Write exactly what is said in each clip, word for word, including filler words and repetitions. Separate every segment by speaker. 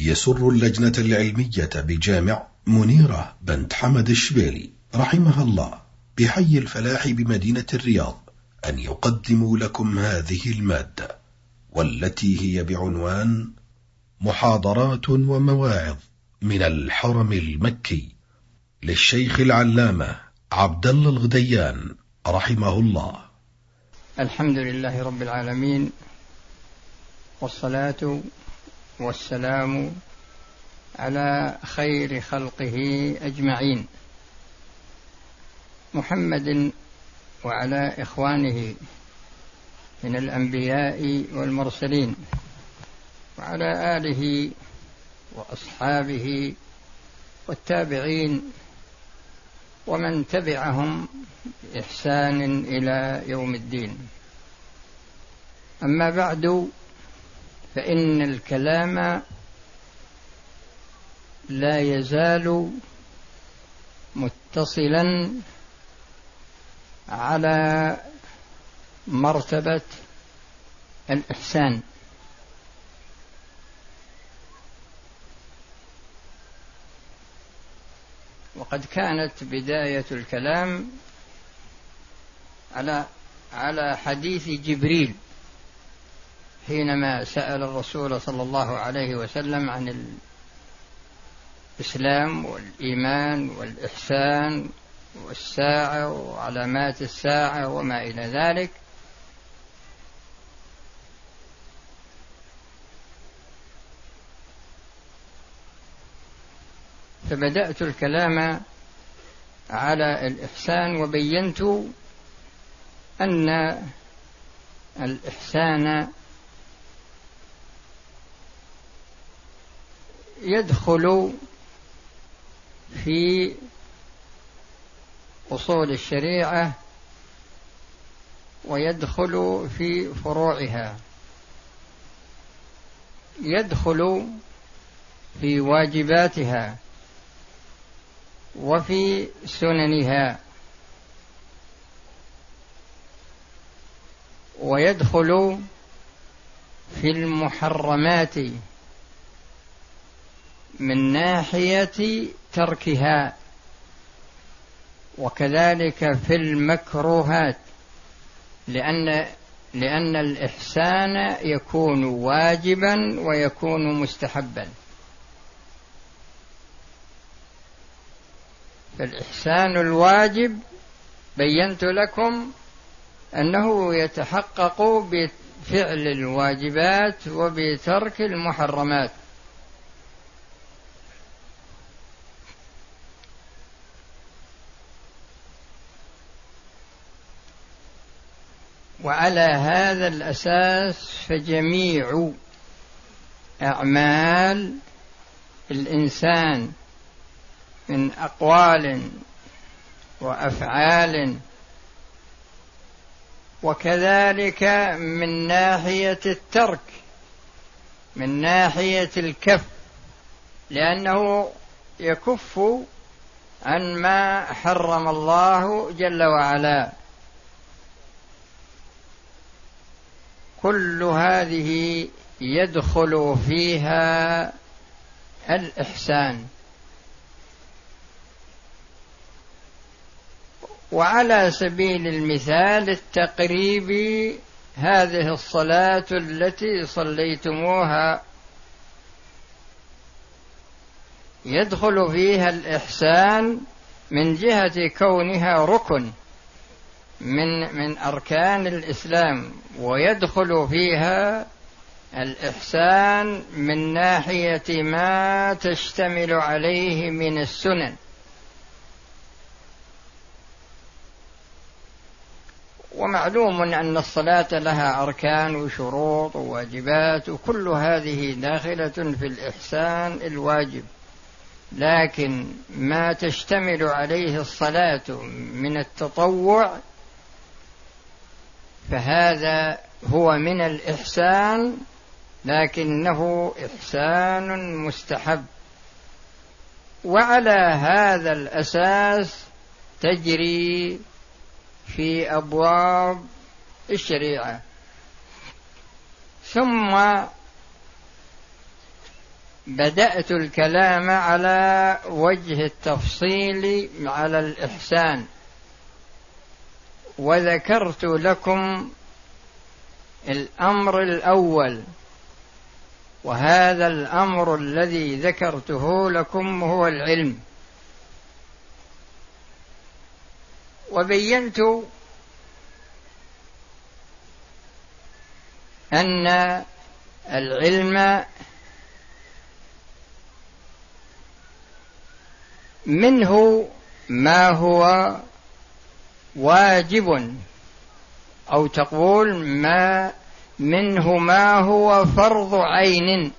Speaker 1: يسر اللجنة العلمية بجامع منيرة بنت حمد الشبيلي رحمها الله بحي الفلاح بمدينة الرياض أن يقدموا لكم هذه المادة، والتي هي بعنوان محاضرات ومواعظ من الحرم المكي للشيخ العلامة عبد الله الغديان رحمه الله.
Speaker 2: الحمد لله رب العالمين، والصلاة والسلام على خير خلقه أجمعين، محمد وعلى إخوانه من الأنبياء والمرسلين، وعلى آله وأصحابه والتابعين ومن تبعهم بإحسان إلى يوم الدين. أما بعد، فإن الكلام لا يزال متصلا على مرتبة الإحسان، وقد كانت بداية الكلام على على حديث جبريل حينما سأل الرسول صلى الله عليه وسلم عن الإسلام والإيمان والإحسان والساعة وعلامات الساعة وما إلى ذلك. فبدأت الكلام على الإحسان، وبينت أن الإحسان يدخل في أصول الشريعة ويدخل في فروعها، يدخل في واجباتها وفي سننها، ويدخل في المحرمات من ناحية تركها، وكذلك في المكروهات، لأن لأن الإحسان يكون واجبا ويكون مستحبا. فالإحسان الواجب بينت لكم أنه يتحقق بفعل الواجبات وبترك المحرمات، وعلى هذا الأساس فجميع أعمال الإنسان من أقوال وأفعال، وكذلك من ناحية الترك، من ناحية الكف، لأنه يكف عن ما حرم الله جل وعلا. كل هذه يدخل فيها الإحسان. وعلى سبيل المثال التقريب، هذه الصلاة التي صليتموها يدخل فيها الإحسان من جهة كونها ركن من من أركان الإسلام، ويدخل فيها الإحسان من ناحية ما تشتمل عليه من السنن. ومعلوم أن الصلاة لها أركان وشروط وواجبات، وكل هذه داخلة في الإحسان الواجب، لكن ما تشتمل عليه الصلاة من التطوع فهذا هو من الإحسان، لكنه إحسان مستحب. وعلى هذا الأساس تجري في أبواب الشريعة. ثم بدأت الكلام على وجه التفصيل على الإحسان، وذكرت لكم الأمر الأول، وهذا الأمر الذي ذكرته لكم هو العلم. وبينت أن العلم منه ما هو واجب، أو تقول ما منه ما هو فرض عين،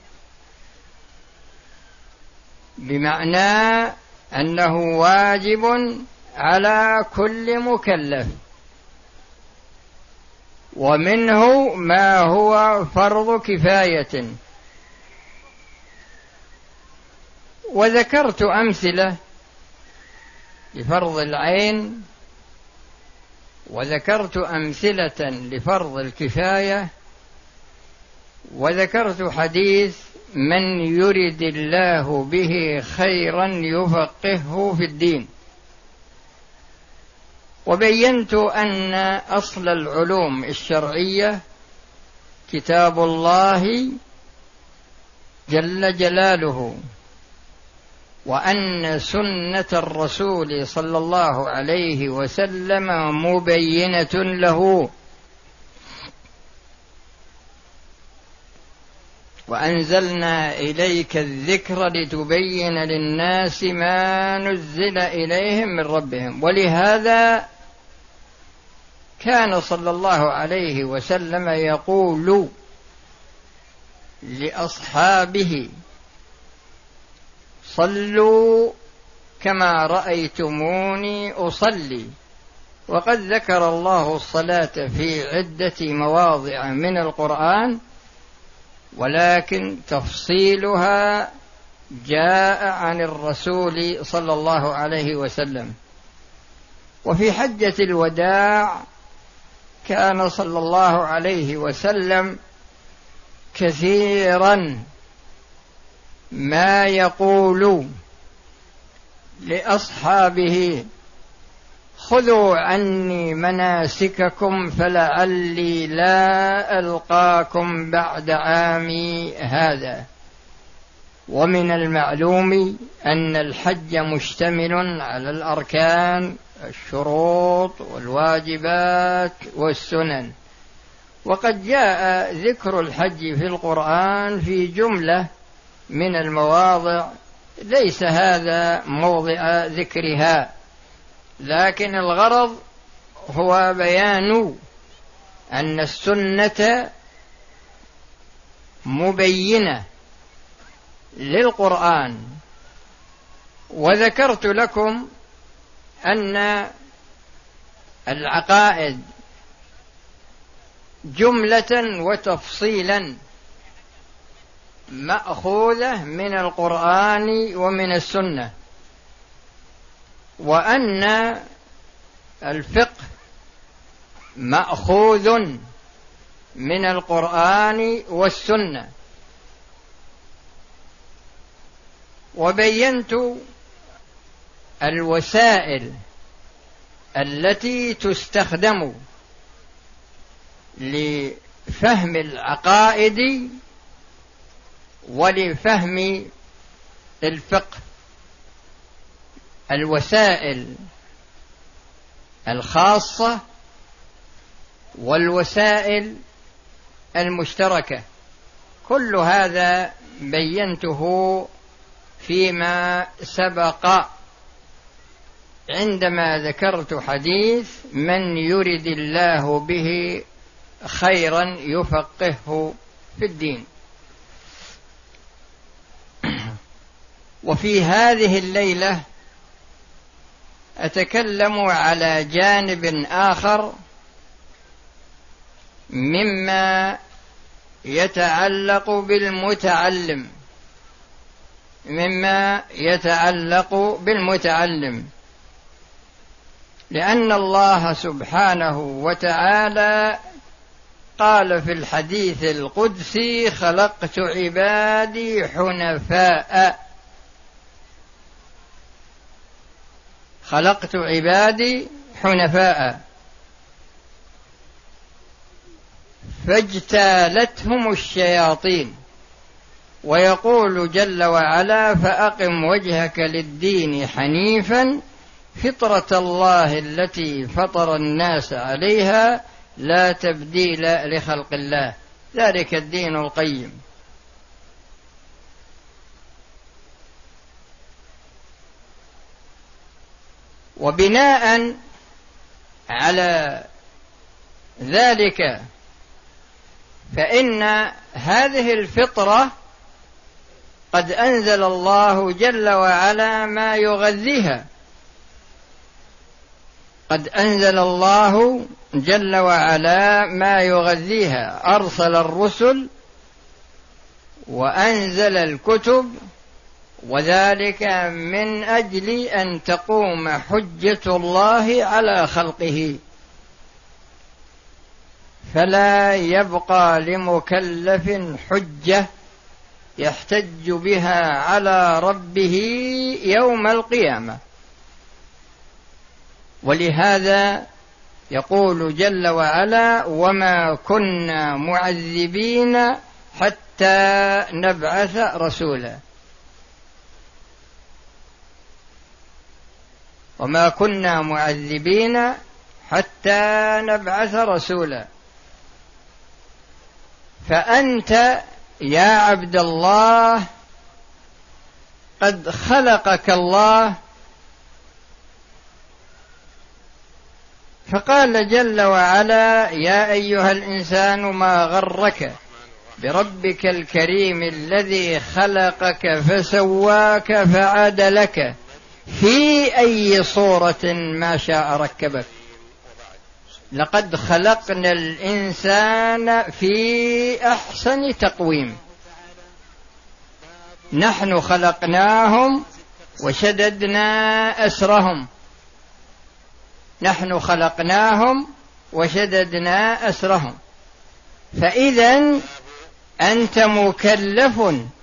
Speaker 2: بمعنى أنه واجب على كل مكلف، ومنه ما هو فرض كفاية. وذكرت أمثلة لفرض العين، وذكرت أمثلة لفرض الكفاية، وذكرت حديث من يرد الله به خيرا يفقهه في الدين. وبينت أن أصل العلوم الشرعية كتاب الله جل جلاله، وأن سنة الرسول صلى الله عليه وسلم مبينة له، وأنزلنا إليك الذكر لتبين للناس ما نزل إليهم من ربهم. ولهذا كان صلى الله عليه وسلم يقول لأصحابه صلوا كما رأيتموني أصلي. وقد ذكر الله الصلاة في عدة مواضع من القرآن، ولكن تفصيلها جاء عن الرسول صلى الله عليه وسلم. وفي حجة الوداع كان صلى الله عليه وسلم كثيرا ما يقول لأصحابه خذوا عني مناسككم فلعلي لا ألقاكم بعد عامي هذا. ومن المعلوم أن الحج مشتمل على الأركان، الشروط والواجبات والسنن، وقد جاء ذكر الحج في القرآن في جملة من المواضع ليس هذا موضع ذكرها، لكن الغرض هو بيان أن السنة مبينة للقرآن. وذكرت لكم أن العقائد جملة وتفصيلا مأخوذة من القرآن ومن السنة، وأن الفقه مأخوذ من القرآن والسنة. وبينت الوسائل التي تستخدم لفهم العقائد ولفهم الفقه، الوسائل الخاصة والوسائل المشتركة، كل هذا بينته فيما سبق عندما ذكرت حديث من يرد الله به خيرا يفقهه في الدين. وفي هذه الليلة أتكلم على جانب آخر مما يتعلق بالمتعلم مما يتعلق بالمتعلم لأن الله سبحانه وتعالى قال في الحديث القدسي: خلقت عبادي حنفاء. خلقت عبادي حنفاء فاجتالتهم الشياطين. ويقول جل وعلا: فأقم وجهك للدين حنيفا فطرة الله التي فطر الناس عليها لا تبديل لخلق الله ذلك الدين القيم. وبناء على ذلك فإن هذه الفطرة قد أنزل الله جل وعلا ما يغذيها. قد أنزل الله جل وعلا ما يغذيها، أرسل الرسل وأنزل الكتب، وذلك من أجل أن تقوم حجة الله على خلقه، فلا يبقى لمكلف حجة يحتج بها على ربه يوم القيامة. ولهذا يقول جل وعلا: وما كنا معذبين حتى نبعث رسولا. وما كنا معذبين حتى نبعث رسولا. فأنت يا عبد الله قد خلقك الله، فقال جل وعلا: يا أيها الإنسان ما غرك بربك الكريم الذي خلقك فسواك فعدلك في أي صورة ما شاء ركبك. لقد خلقنا الإنسان في أحسن تقويم. نحن خلقناهم وشددنا أسرهم. نحن خلقناهم وشددنا أسرهم. فإذن أنت مكلف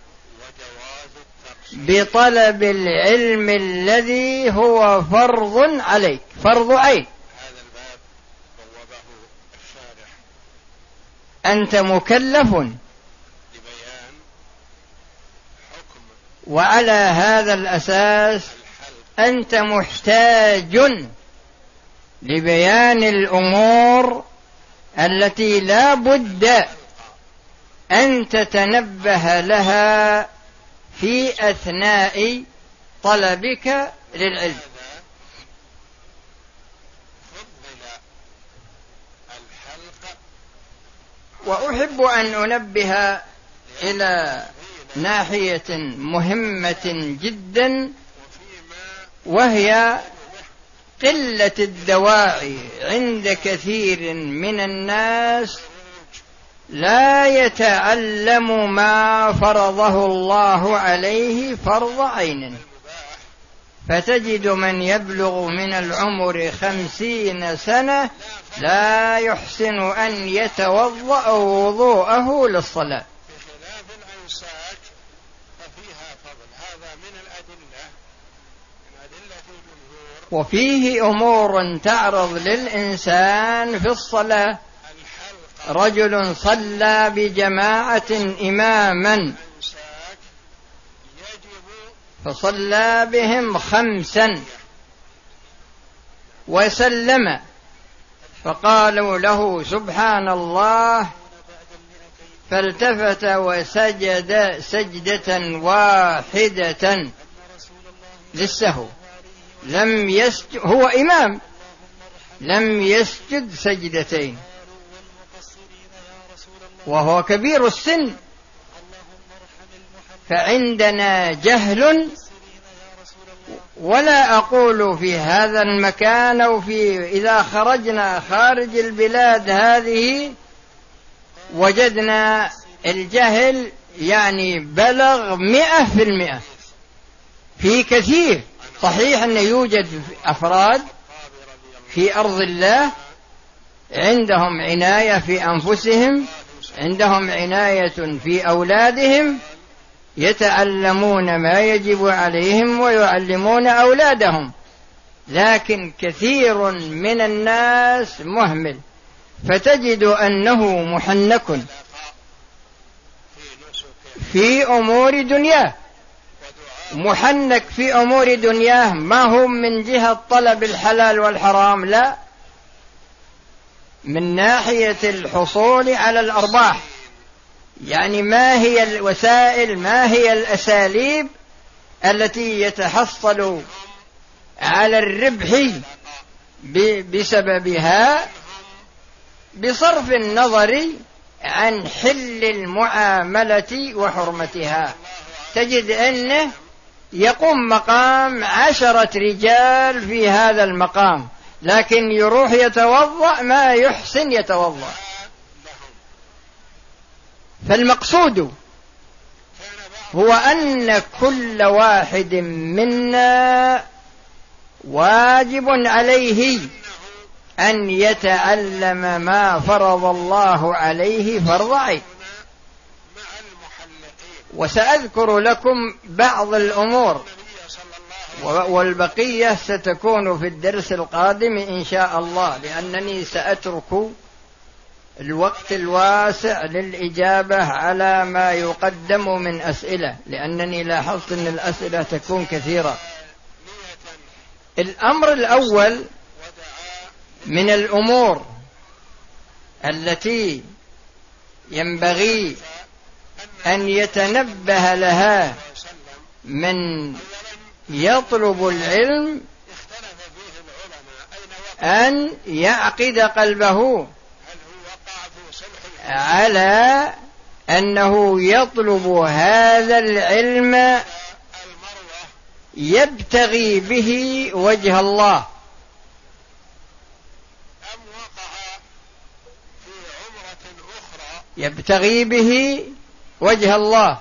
Speaker 2: بطلب العلم الذي هو فرض عليك، فرض عين. أنت مكلف، وعلى هذا الأساس أنت محتاج لبيان الأمور التي لا بد أن تتنبه لها في أثناء طلبك للعلم. وأحب أن أنبه إلى ناحية مهمة جدا، وهي قلة الدواعي عند كثير من الناس لا يتعلم ما فرضه الله عليه فرض عين. فتجد من يبلغ من العمر خمسين سنة لا يحسن أن يتوضأ وضوءه للصلاة. وفيه أمور تعرض للإنسان في الصلاة. رجل صلى بجماعة إماما فصلى بهم خمسا وسلم، فقالوا له: سبحان الله، فالتفت وسجد سجدة واحدة للسهو، لم يسجد، هو إمام، لم يسجد سجدتين، وهو كبير السن. فعندنا جهل، ولا أقول في هذا المكان أو في إذا خرجنا خارج البلاد هذه وجدنا الجهل يعني بلغ مئة في المئة. في كثير صحيح أن يوجد أفراد في أرض الله عندهم عناية في أنفسهم، عندهم عناية في أولادهم، يتعلمون ما يجب عليهم ويعلمون أولادهم. لكن كثير من الناس مهمل، فتجد أنه محنك في أمور دنياه، محنك في أمور دنياه، ما هو من جهة طلب الحلال والحرام، لا، من ناحية الحصول على الأرباح. يعني ما هي الوسائل، ما هي الأساليب التي يتحصل على الربح بسببها، بصرف النظر عن حل المعاملة وحرمتها. تجد أنه يقوم مقام عشرة رجال في هذا المقام، لكن يروح يتوضأ ما يحسن يتوضأ. فالمقصود هو أن كل واحد منا واجب عليه أن يتعلم ما فرض الله عليه فرض عين. وسأذكر لكم بعض الأمور، والبقية ستكون في الدرس القادم إن شاء الله، لأنني سأترك الوقت الواسع للإجابة على ما يقدم من أسئلة، لأنني لاحظت أن الأسئلة تكون كثيرة. الأمر الأول من الأمور التي ينبغي أن يتنبه لها من يطلب العلم أن يعقد قلبه على أنه يطلب هذا العلم يبتغي به وجه الله. يبتغي به وجه الله،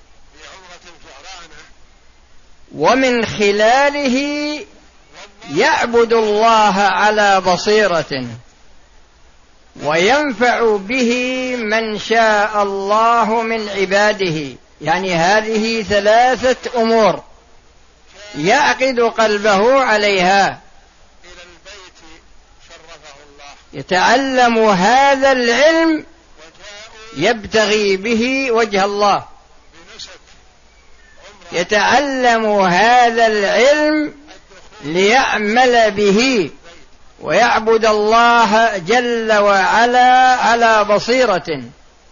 Speaker 2: ومن خلاله يعبد الله على بصيرة، وينفع به من شاء الله من عباده. يعني هذه ثلاثة أمور يعقد قلبه عليها. يتعلم هذا العلم يبتغي به وجه الله، يتعلم هذا العلم ليعمل به ويعبد الله جل وعلا على بصيرة،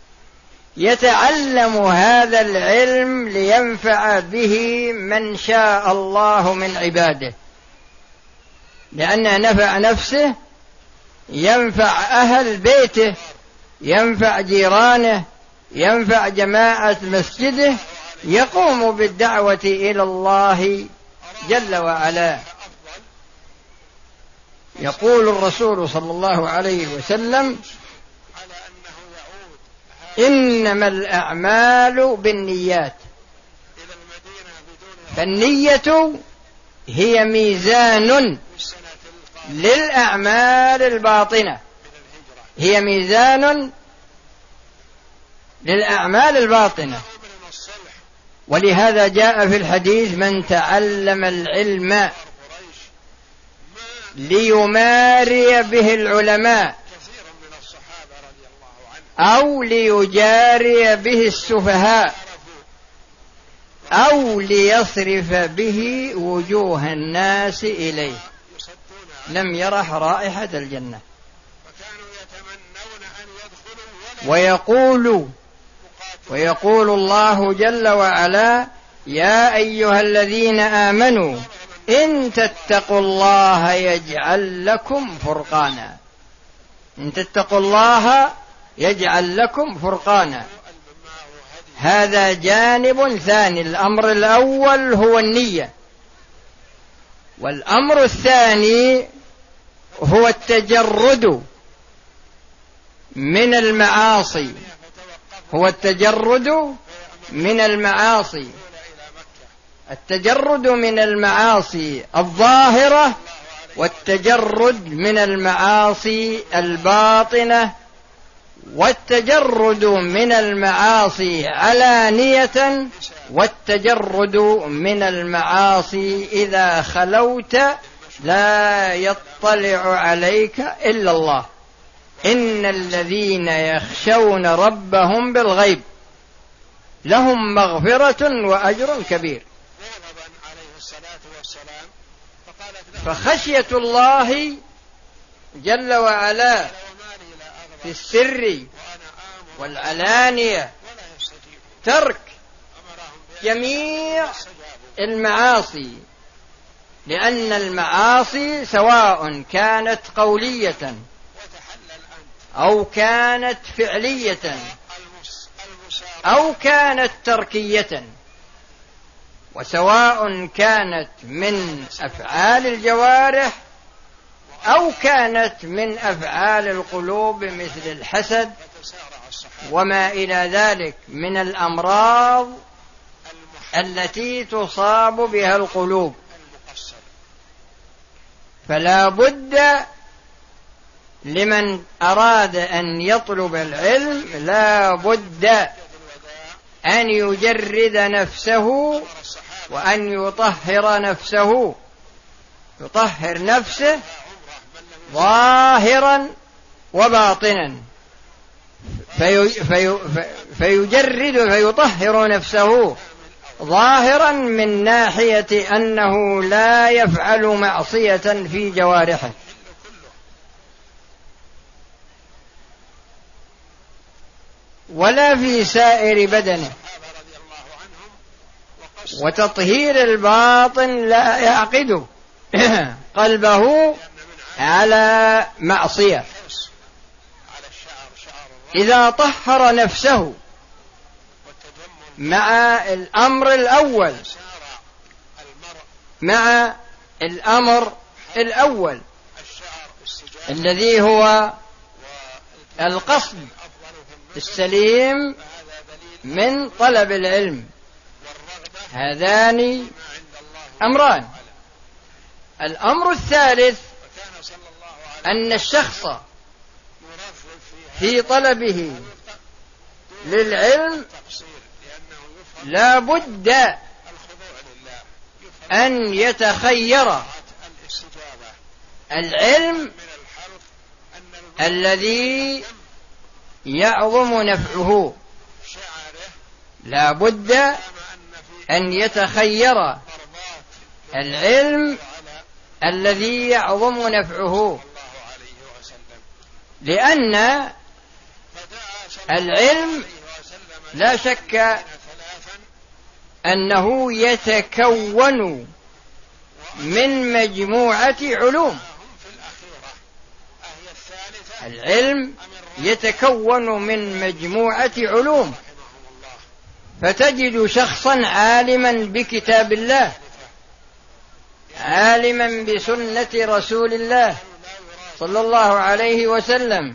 Speaker 2: يتعلم هذا العلم لينفع به من شاء الله من عباده، لأنه نفع نفسه، ينفع أهل بيته، ينفع جيرانه، ينفع جماعة مسجده، يقوم بالدعوة إلى الله جل وعلا. يقول الرسول صلى الله عليه وسلم: إنما الأعمال بالنيات. فالنية هي ميزان للأعمال الباطنة، هي ميزان للأعمال الباطنة. ولهذا جاء في الحديث: من تعلم العلم ليماري به العلماء أو ليجاري به السفهاء أو ليصرف به وجوه الناس إليه لم يرح رائحة الجنة. ويقول ويقول الله جل وعلا: يا أيها الذين آمنوا إن تتقوا الله يجعل لكم فرقانا. إن تتقوا الله يجعل لكم فرقانا. هذا جانب ثاني. الأمر الأول هو النية، والأمر الثاني هو التجرد من المعاصي، هو التجرد من المعاصي، التجرد من المعاصي الظاهرة والتجرد من المعاصي الباطنة، والتجرد من المعاصي علانية، والتجرد من المعاصي إذا خلوت لا يطلع عليك إلا الله. إن الذين يخشون ربهم بالغيب لهم مغفرة وأجر كبير. فخشية الله جل وعلا في السر والعلانية ترك جميع المعاصي، لأن المعاصي سواء كانت قولية أو كانت فعلية أو كانت تركية، وسواء كانت من أفعال الجوارح أو كانت من أفعال القلوب مثل الحسد وما إلى ذلك من الأمراض التي تصاب بها القلوب. فلا بد لمن أراد أن يطلب العلم لا بد أن يجرد نفسه وأن يطهر نفسه، يطهر نفسه ظاهرا وباطنا، في في فيجرد فيطهر نفسه ظاهرا من ناحية أنه لا يفعل معصية في جوارحه، ولا في سائر بدنه. وتطهير الباطن لا يعقد قلبه على معصية. إذا طهر نفسه مع الأمر الأول مع الأمر الأول الذي هو القصد السليم من طلب العلم، هذان أمران. الأمر الثالث أن الشخص في طلبه للعلم لا بد أن يتخير العلم الذي يعظم نفعه، لا بد أن يتخير العلم الذي يعظم نفعه، لأن العلم لا شك أنه يتكون من مجموعة علوم. العلم يتكون من مجموعة علوم، فتجد شخصا عالما بكتاب الله، عالما بسنة رسول الله صلى الله عليه وسلم،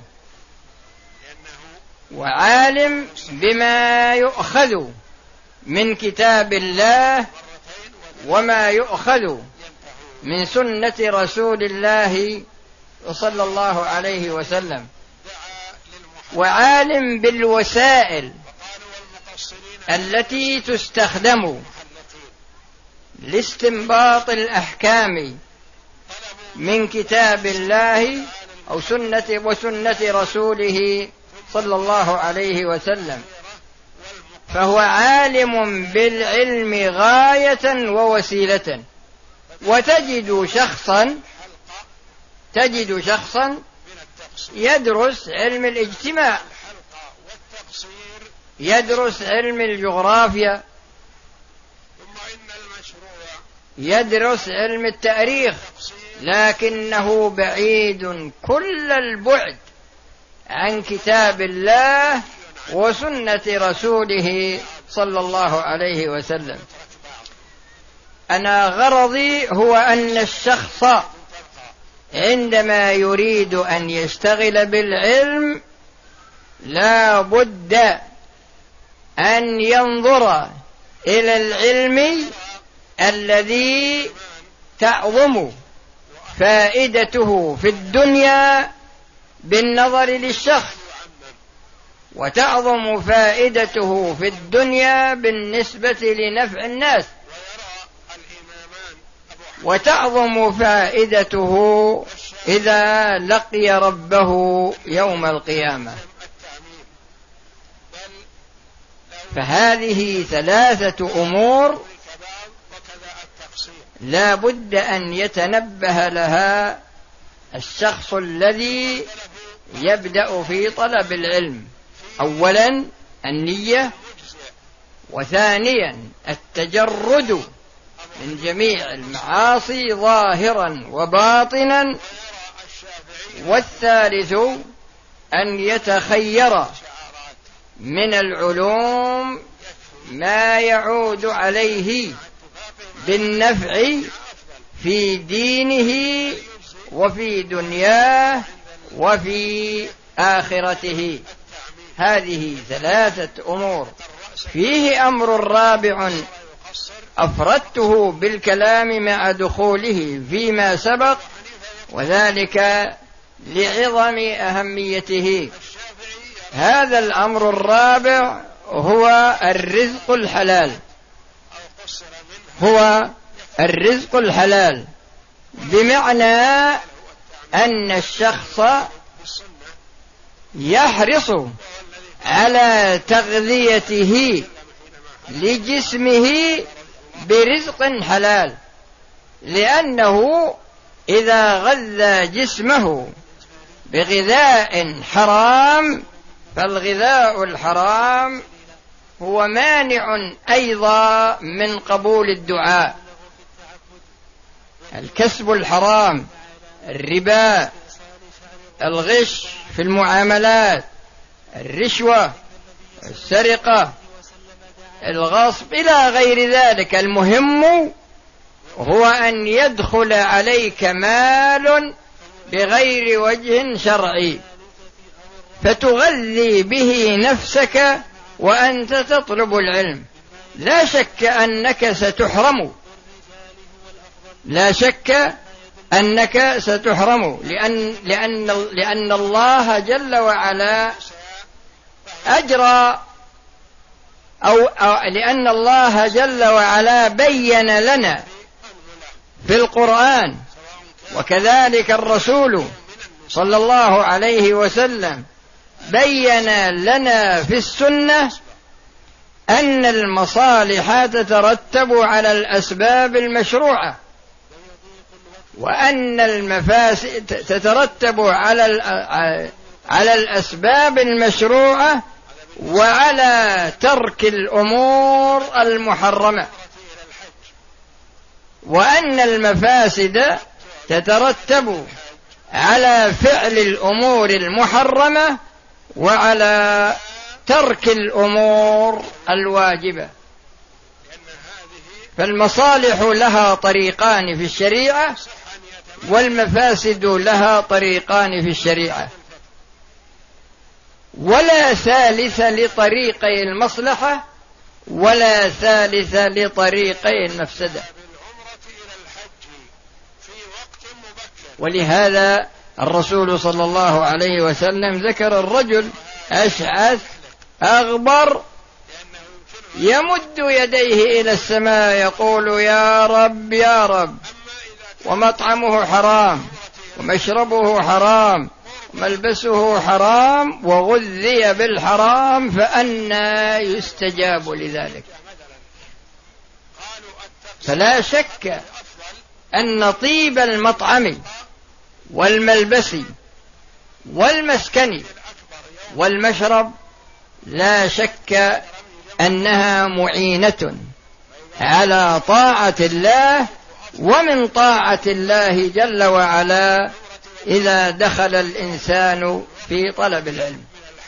Speaker 2: وعالم بما يؤخذ من كتاب الله وما يؤخذ من سنة رسول الله صلى الله عليه وسلم، وعالم بالوسائل التي تستخدم لاستنباط الأحكام من كتاب الله أو سنة وسنة رسوله صلى الله عليه وسلم. فهو عالم بالعلم غاية ووسيلة. وتجد شخصا تجد شخصا يدرس علم الاجتماع، يدرس علم الجغرافيا، يدرس علم التاريخ، لكنه بعيد كل البعد عن كتاب الله وسنة رسوله صلى الله عليه وسلم. أنا غرضي هو أن الشخص عندما يريد أن يشتغل بالعلم لا بد أن ينظر إلى العلم الذي تعظم فائدته في الدنيا بالنظر للشخص، وتعظم فائدته في الدنيا بالنسبة لنفع الناس، وتعظم فائدته إذا لقي ربه يوم القيامة. فهذه ثلاثة أمور لا بد أن يتنبه لها الشخص الذي يبدأ في طلب العلم: أولا النية، وثانيا التجرد من جميع المعاصي ظاهرا وباطنا، والثالث أن يتخير من العلوم ما يعود عليه بالنفع في دينه وفي دنياه وفي آخرته. هذه ثلاثة أمور. فيه أمر رابع أفردته بالكلام مع دخوله فيما سبق، وذلك لعظم أهميته. هذا الأمر الرابع هو الرزق الحلال، هو الرزق الحلال، بمعنى أن الشخص يحرص على تغذيته لجسمه برزق حلال، لأنه إذا غذى جسمه بغذاء حرام فالغذاء الحرام هو مانع أيضا من قبول الدعاء. الكسب الحرام، الربا، الغش في المعاملات، الرشوة، السرقة، الغصب إلى غير ذلك، المهم هو أن يدخل عليك مال بغير وجه شرعي فتغذي به نفسك وأنت تطلب العلم. لا شك أنك ستحرم، لا شك أنك ستحرم، لأن, لأن, لأن الله جل وعلا أجرى أو, أو لأن الله جل وعلا بين لنا في القرآن، وكذلك الرسول صلى الله عليه وسلم بين لنا في السنة أن المصالح تترتب على الأسباب المشروعة، وأن المفاسد تترتب على على الأسباب المشروعة وعلى ترك الأمور المحرمة، وأن المفاسد تترتب على فعل الأمور المحرمة وعلى ترك الأمور الواجبة. فالمصالح لها طريقان في الشريعة، والمفاسد لها طريقان في الشريعة، ولا ثالث لطريقي المصلحة ولا ثالث لطريقي المفسدة. ولهذا الرسول صلى الله عليه وسلم ذكر الرجل أشعث أغبر يمد يديه إلى السماء يقول يا رب يا رب، ومطعمه حرام ومشربه حرام وملبسه حرام وغذي بالحرام، فأنى يستجاب لذلك؟ فلا شك أن طيب المطعم والملبس والمسكن والمشرب لا شك أنها معينة على طاعة الله، ومن طاعة الله جل وعلا إذا دخل الإنسان في طلب العلم.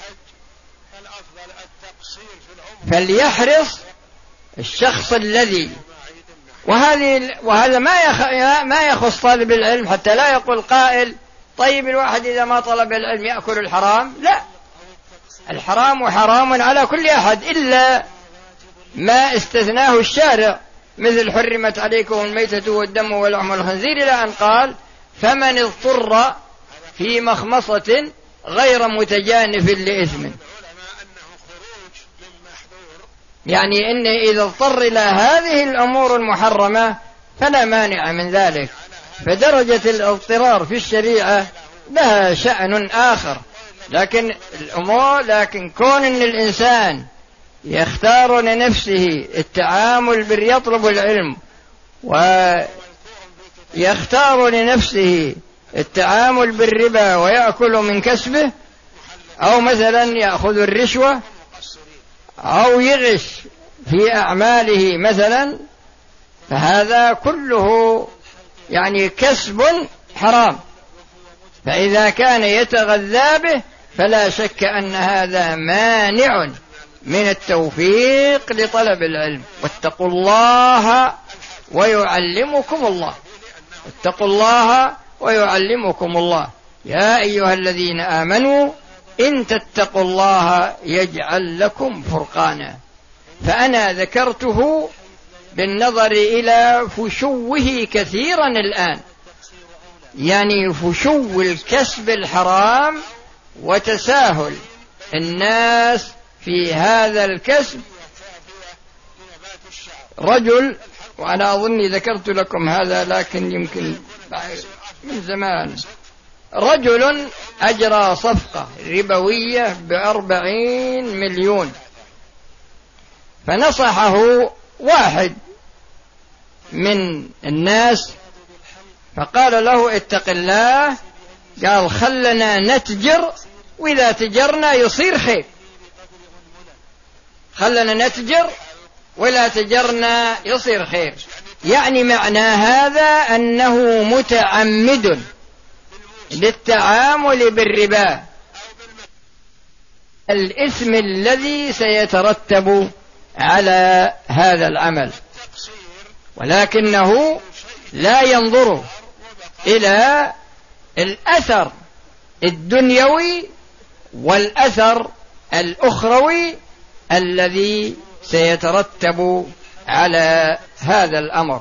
Speaker 2: فليحرص الشخص الذي وهذه وهذا ما ما يخص طالب العلم، حتى لا يقول قائل طيب الواحد إذا ما طلب العلم يأكل الحرام. لا، الحرام حرام على كل أحد إلا ما استثناه الشارع، مثل حرمت عليكم الميتة والدم ولحم الخنزير، إلى أن قال فمن اضطر في مخمصة غير متجانف لإثم، يعني إن إذا اضطر إلى هذه الأمور المحرمة فلا مانع من ذلك. فدرجة الاضطرار في الشريعة لها شأن آخر، لكن الأمور لكن كون أن الإنسان يختار لنفسه التعامل باليطلب العلم، ويختار لنفسه التعامل بالربا ويأكل من كسبه، أو مثلا يأخذ الرشوة أو يغش في أعماله مثلا، فهذا كله يعني كسب حرام. فإذا كان يتغذى به فلا شك أن هذا مانع من التوفيق لطلب العلم. واتقوا الله ويعلمكم الله، اتقوا الله ويعلمكم الله. يا أيها الذين آمنوا إن تتقوا الله يجعل لكم فرقانا. فأنا ذكرته بالنظر إلى فشوه كثيرا الآن، يعني فشو الكسب الحرام وتساهل الناس في هذا الكسب. رجل، وأنا أظني ذكرت لكم هذا لكن يمكن من زمان، رجل أجرى صفقة ربوية بأربعين مليون، فنصحه واحد من الناس فقال له اتق الله، قال خلنا نتجر وإذا تجرنا يصير خير، خلنا نتجر ولا تجرنا يصير خير. يعني معنى هذا أنه متعمد للتعامل بالربا، الإثم الذي سيترتب على هذا العمل، ولكنه لا ينظر إلى الأثر الدنيوي والأثر الأخروي الذي سيترتب على هذا الأمر.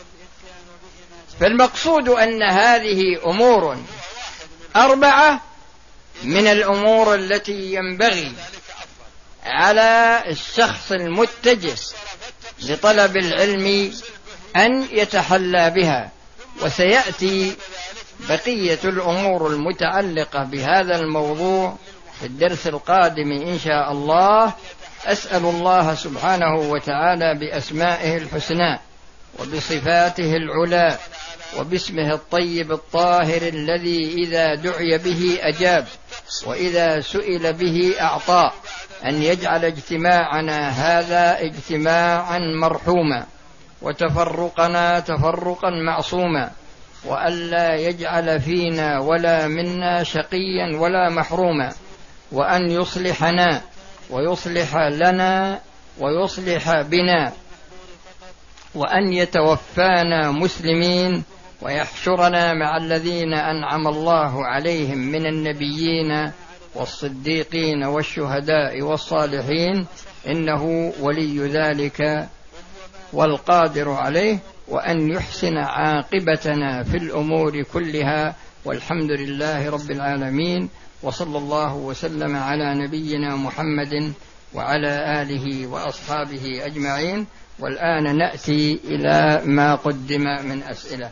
Speaker 2: فالمقصود أن هذه أمور أربعة من الأمور التي ينبغي على الشخص المتجه لطلب العلم أن يتحلى بها، وسيأتي بقية الأمور المتعلقة بهذا الموضوع في الدرس القادم إن شاء الله. أسأل الله سبحانه وتعالى بأسمائه الحسنى وبصفاته العلى وباسمه الطيب الطاهر الذي إذا دعي به أجاب وإذا سئل به أعطى، أن يجعل اجتماعنا هذا اجتماعا مرحوما، وتفرقنا تفرقا معصوما، وألا يجعل فينا ولا منا شقيا ولا محروما، وأن يصلحنا ويصلح لنا ويصلح بنا، وأن يتوفانا مسلمين ويحشرنا مع الذين أنعم الله عليهم من النبيين والصديقين والشهداء والصالحين، إنه ولي ذلك والقادر عليه، وأن يحسن عاقبتنا في الأمور كلها، والحمد لله رب العالمين، وصلى الله وسلم على نبينا محمد وعلى آله وأصحابه أجمعين. والآن نأتي إلى ما قدم من أسئلة.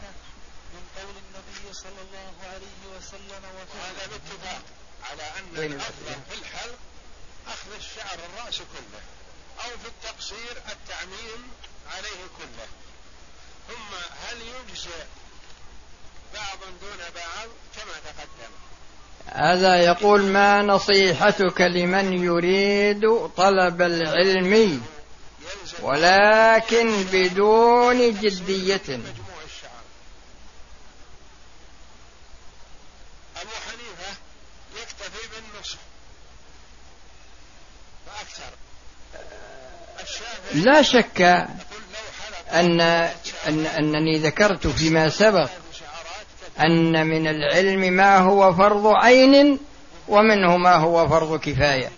Speaker 3: في الحلق أخذ الشعر الرأس كله، أو في التقصير التعميم عليه كله، ثم هل يجزئ بعض دون بعض كما تقدم؟
Speaker 2: هذا يقول: ما نصيحتك لمن يريد طلب العلم ولكن بدون جدية؟
Speaker 3: أبو حنيفة يكتفي بالنصف فأكثر.
Speaker 2: لا شك أن أن أنني ذكرت فيما سبق أن من العلم ما هو فرض عين ومنه ما هو فرض كفاية،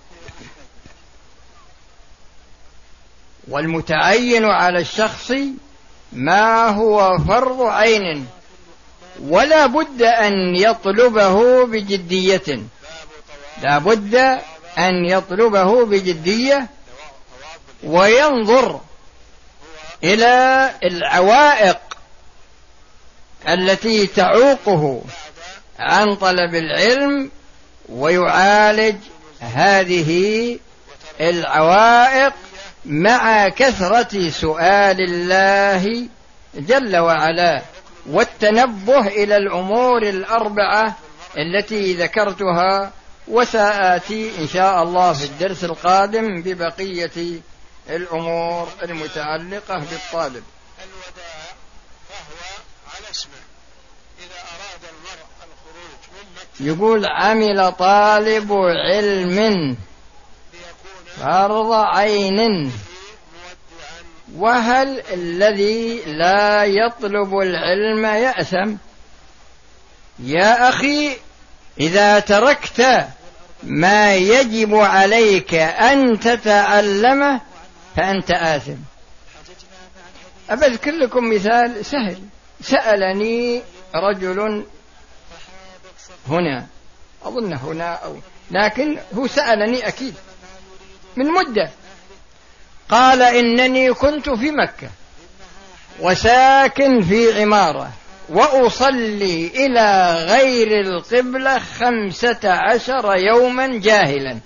Speaker 2: والمتعين على الشخص ما هو فرض عين ولا بد أن يطلبه بجدية، لا بد أن يطلبه بجدية وينظر إلى العوائق التي تعوقه عن طلب العلم ويعالج هذه العوائق مع كثرة سؤال الله جل وعلا والتنبه إلى الأمور الأربعة التي ذكرتها، وسآتي إن شاء الله في الدرس القادم ببقية الأمور المتعلقة بالطالب.
Speaker 3: الوداع فهو على اسمه إذا أراد المرء الخروج من مكة
Speaker 2: يقول عمل طالب علم فرض عين، وهل الذي لا يطلب العلم يأثم؟ يا أخي إذا تركت ما يجب عليك أن تتعلمه فأنت آثم. أبذكر لكم مثال سهل. سألني رجل هنا، أظن هنا أو لكن هو سألني أكيد من مدة، قال إنني كنت في مكة وساكن في عمارة وأصلي إلى غير القبلة خمسة عشر يوما جاهلا.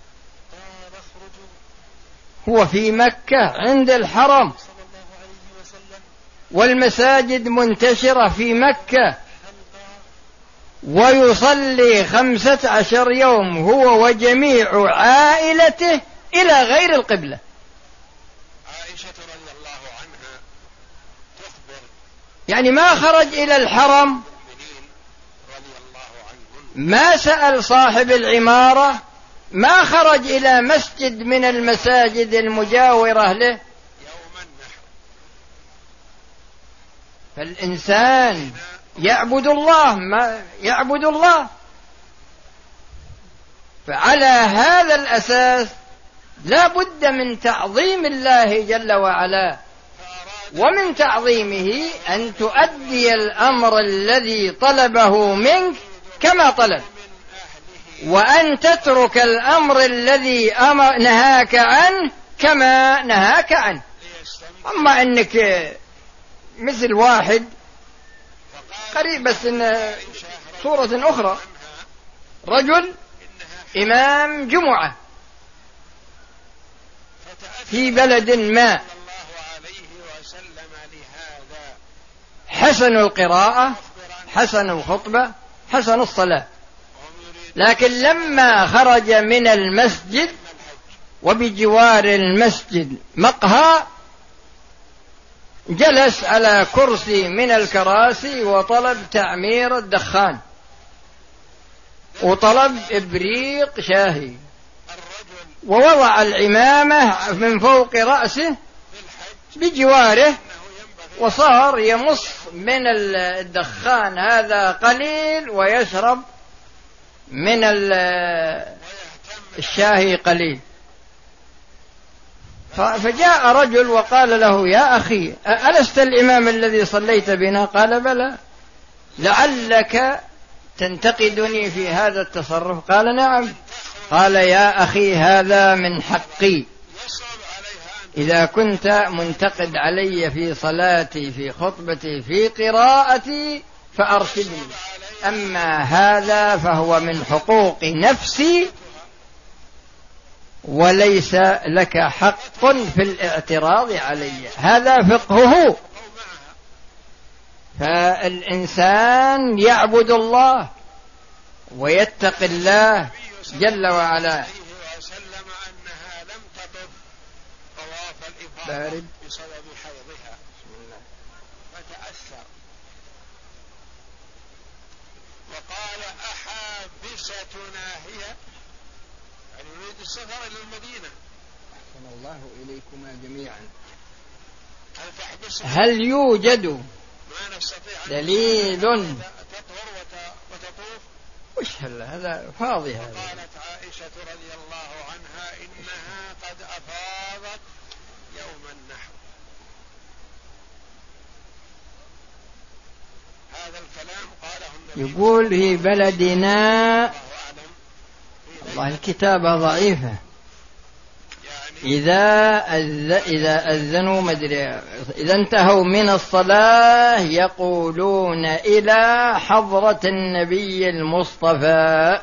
Speaker 2: هو في مكة عند الحرم والمساجد منتشرة في مكة، ويصلي خمسة عشر يوم هو وجميع عائلته إلى غير القبلة.
Speaker 3: عائشة رضي الله عنها تخبر
Speaker 2: يعني ما خرج إلى الحرم،
Speaker 3: رضي الله عنهم
Speaker 2: ما سأل صاحب العمارة، ما خرج إلى مسجد من المساجد المجاورة له.
Speaker 3: يوم النحر.
Speaker 2: فالإنسان يعبد الله، ما يعبد الله، فعلى هذا الأساس لا بد من تعظيم الله جل وعلا، ومن تعظيمه أن تؤدي الأمر الذي طلبه منك كما طلب، وأن تترك الأمر الذي نهاك عنه كما نهاك عنه. أما أنك مثل واحد قريب، بس إن صورة أخرى، رجل إمام جمعة في بلد ما، حسن القراءة، حسن الخطبة، حسن الصلاة، لكن لما خرج من المسجد وبجوار المسجد مقهى جلس على كرسي من الكراسي وطلب تعمير الدخان وطلب إبريق شاهي، ووضع العمامة من فوق رأسه بجواره، وصار يمص من الدخان هذا قليل ويشرب من الشاهي قليل. فجاء رجل وقال له: يا أخي، ألست الإمام الذي صليت بنا؟ قال: بلى. لعلك تنتقدني في هذا التصرف؟ قال: نعم. قال: يا أخي، هذا من حقي، إذا كنت منتقد علي في صلاتي، في خطبتي، في قراءتي فأرشدني، أما هذا فهو من حقوق نفسي وليس لك حق في الاعتراض علي. هذا فقهه. فالإنسان يعبد الله ويتقي الله جل وعلا. بارد
Speaker 3: بسبب حيضها فتأثر، وقال: أحابستنا هي، يعني يريد السفر إلى المدينة.
Speaker 2: أحسن الله إليكما جميعا.
Speaker 3: هل,
Speaker 2: هل يوجد
Speaker 3: ما نستطيع
Speaker 2: دليل
Speaker 3: تطهر وتطوف؟
Speaker 2: وش هل هذا فاضي هذا.
Speaker 3: قالت عائشة رضي الله عنها: إنها قد أفاضت يوم النحر. هذا الكلام قاله النبي
Speaker 2: يقول في بلدنا والله الكتابة ضعيفة إذا أذ... إذا أذنوا مدري إذا انتهوا من الصلاة يقولون إلى حضرة النبي المصطفى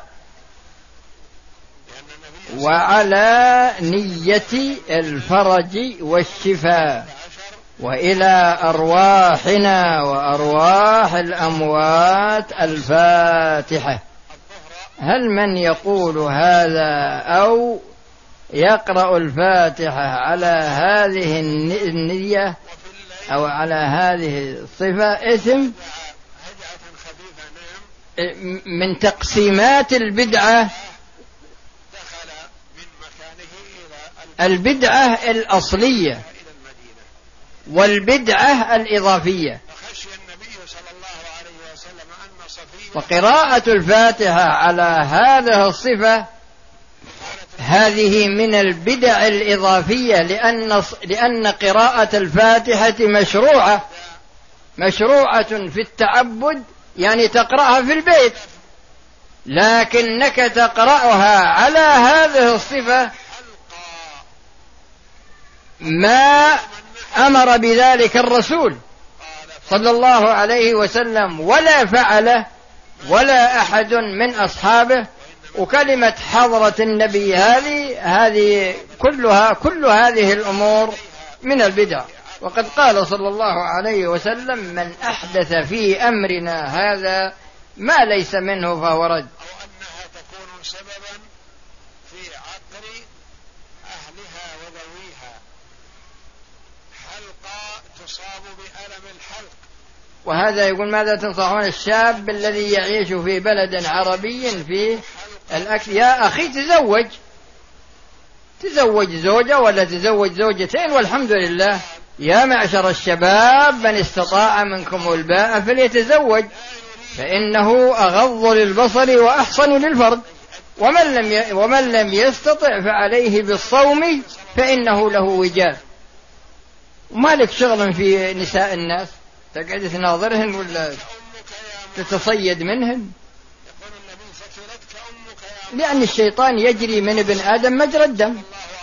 Speaker 2: وعلى نية الفرج والشفاء وإلى أرواحنا وأرواح الأموات الفاتحة. هل من يقول هذا أو يقرأ الفاتحة على هذه النية أو على هذه الصفة إثم من تقسيمات البدعة؟ البدعة الأصلية والبدعة الإضافية. وقراءة الفاتحة على هذه الصفة هذه من البدع الإضافية، لأن لأن قراءة الفاتحة مشروعة مشروعة في التعبد، يعني تقرأها في البيت، لكنك تقرأها على هذه الصفة ما أمر بذلك الرسول صلى الله عليه وسلم ولا فعله ولا أحد من أصحابه. وكلمة حضرة النبي هذه هذه كلها كل هذه الأمور من البدع. وقد قال صلى الله عليه وسلم من أحدث في أمرنا هذا ما ليس منه فهو رد.
Speaker 3: أو أنها تكون سببا في عقر أهلها وذويها، حلقة تصاب بألم الحلق.
Speaker 2: وهذا يقول ماذا تنصحون الشاب الذي يعيش في بلد عربي في الأكل؟ يا أخي تزوج تزوج زوجة ولا تزوج زوجتين والحمد لله. يا معشر الشباب من استطاع منكم الباء فليتزوج فإنه أغض للبصر وأحصن للفرد. ومن لم ي... ومن لم يستطع فعليه بالصوم فإنه له وجاء. ومالك شغل في نساء الناس تقعد تناظرهن ولا تتصيد منهن؟ لأن الشيطان يجري من ابن آدم مجرى الدم.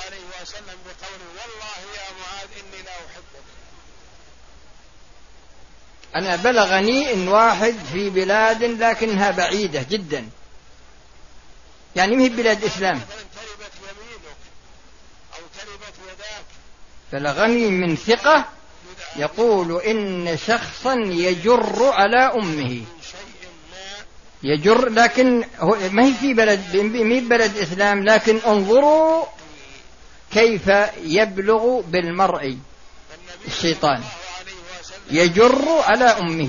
Speaker 2: أنا بلغني إن واحد في بلاد لكنها بعيدة جدا، يعني مهي بلاد إسلام، بلغني من ثقة يقول إن شخصا يجر على أمه، يجر، لكن ما هي في بلد ما هي بلد إسلام، لكن انظروا كيف يبلغ بالمرء الشيطان، يجر على أمه.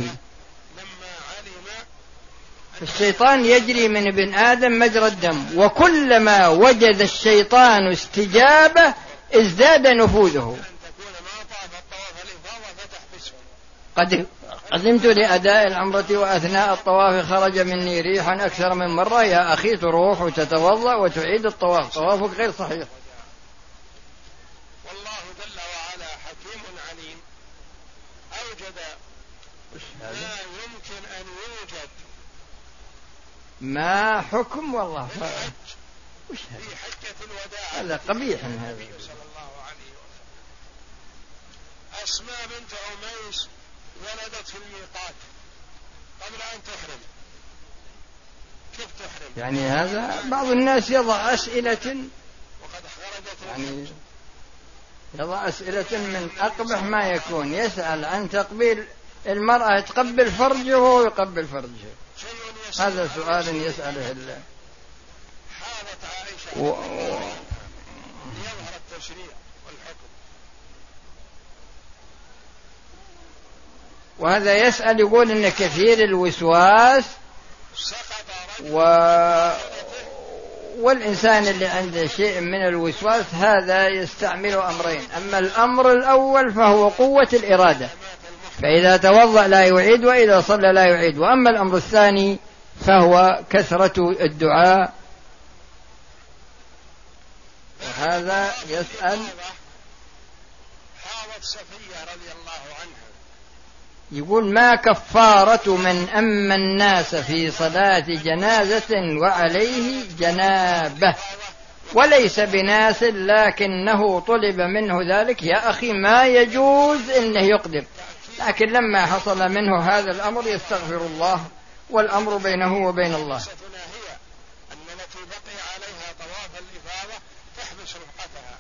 Speaker 2: الشيطان يجري من ابن آدم مجرى الدم، وكلما وجد الشيطان استجابة ازداد نفوذه. قد قدمت لأداء العمرة وأثناء الطواف خرج مني ريحا أكثر من مرة. يا أخي تروح وتتوضأ وتعيد الطواف، طوافك غير صحيح.
Speaker 3: والله جل وعلا حكيم عليم، أوجد ما يمكن أن يوجد.
Speaker 2: ما حكم والله ف...
Speaker 3: وش في حجة الوداع
Speaker 2: هذا قبيح هذا.
Speaker 3: صلى الله عليه وسلم. أسماء بنت عميس ولدت في الميقات قبل أن تحرم، كيف تحرم؟
Speaker 2: يعني هذا بعض الناس يضع أسئلة،
Speaker 3: وقد خرجت
Speaker 2: يعني يضع أسئلة من أقبح ما يكون، يسأل عن تقبيل المرأة، تقبل فرجه ويقبل فرجه. هذا سؤال يسأله الله.
Speaker 3: حالت عائشة و... يظهر التشريع والحكم.
Speaker 2: وهذا يسأل يقول إن كثير الوسواس و... والإنسان اللي عنده شيء من الوسواس هذا يستعمل أمرين. أما الأمر الأول فهو قوة الإرادة، فإذا توضأ لا يعيد وإذا صلى لا يعيد. وأما الأمر الثاني فهو كثرة الدعاء. وهذا يسأل
Speaker 3: حاضت صفية رضي الله عنها
Speaker 2: يقول ما كفارة من أما الناس في صلاة جنازة وعليه جنابة وليس بناس لكنه طلب منه ذلك؟ يا أخي ما يجوز إنه يقدر، لكن لما حصل منه هذا الأمر يستغفر الله والأمر بينه وبين الله.
Speaker 3: هي أن التي بقي عليها طواف الإفاضة تحبس رفقتها.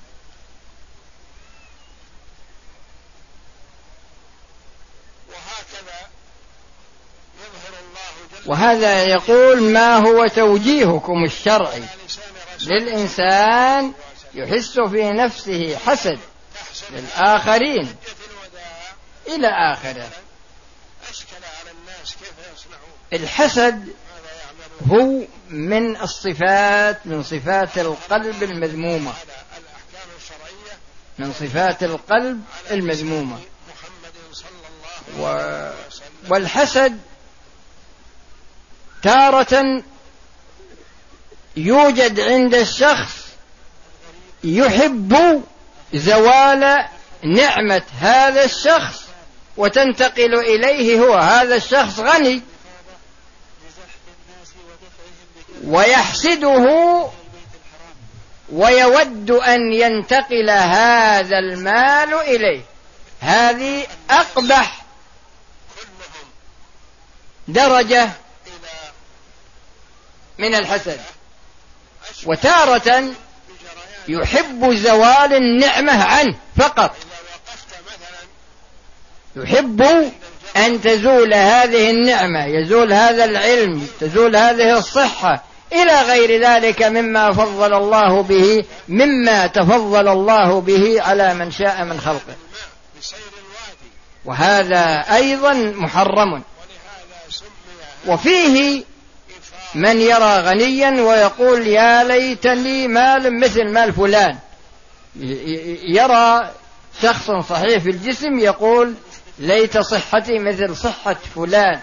Speaker 3: وهكذا يظهر الله جل
Speaker 2: وهذا يقول ما هو توجيهكم الشرعي للإنسان يحس في نفسه حسد للآخرين إلى آخره. الحسد هو من الصفات من صفات القلب المذمومة، من صفات القلب المذمومة. و... والحسد تارة يوجد عند الشخص يحب زوال نعمة هذا الشخص وتنتقل إليه هو. هذا الشخص غني ويحسده ويود أن ينتقل هذا المال إليه. هذه أقبح درجة من الحسد. وتارة يحب زوال النعمة عنه فقط، يحب أن تزول هذه النعمة، يزول هذا العلم، تزول هذه الصحة إلى غير ذلك مما فضل الله به، مما تفضل الله به على من شاء من خلقه. وهذا أيضا محرم. وفيه من يرى غنيا ويقول يا ليتني مال مثل مال فلان. يرى شخص صحيح في الجسم يقول ليت صحتي مثل صحة فلان.